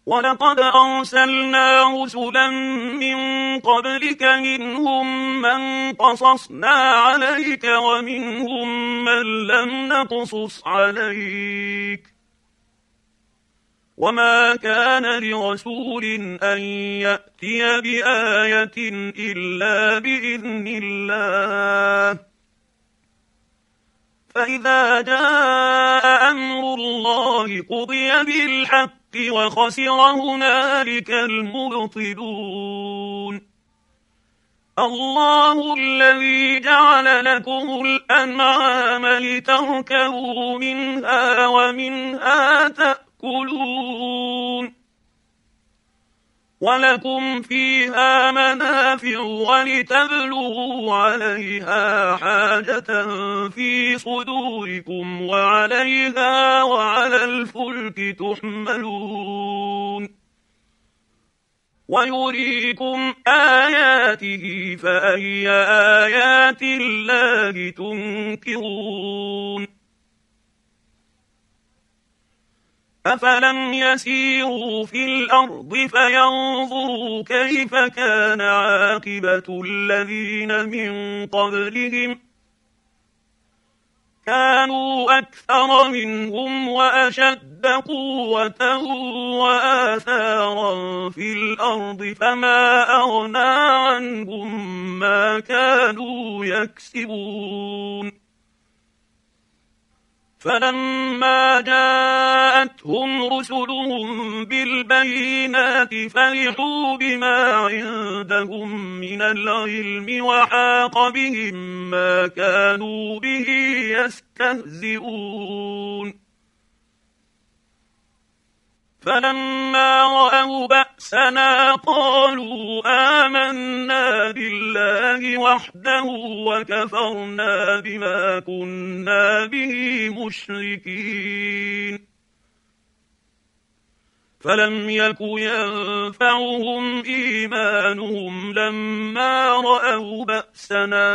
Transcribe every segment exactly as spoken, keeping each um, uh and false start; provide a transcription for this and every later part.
ولقد أرسلنا رسلا من قبلك منهم من قصصنا عليك ومنهم من لم نقصص عليك وما كان لرسول أن يأتي بآية إلا بإذن الله فإذا جاء أمر الله قضي بالحق وخسر هنالك المبطلون الله الذي جعل لكم الأنعام لتركبوا منها ومنها تأكلون ولكم فيها منافع ولتبلغوا عليها حاجة في صدوركم وعليها وعلى الفلك تحملون ويريكم آياته فأي آيات الله تنكرون أفلم يسيروا في الأرض فينظروا كيف كان عاقبة الذين من قبلهم كانوا أكثر منهم وأشد قوة وآثارا في الأرض فما أغنى عنهم ما كانوا يكسبون فلما جاءتهم رسلهم بالبينات فرحوا بما عندهم من العلم وحاق بهم ما كانوا به يستهزئون فلما رأوا بأسنا قالوا آمنا بالله وحده وكفرنا بما كنا به مشركين فلم يك ينفعهم إيمانهم لما رأوا بأسنا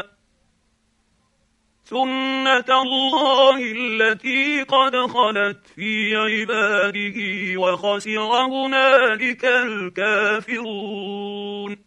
سنة الله التي قد خلت في عباده وخسر هنالك الكافرون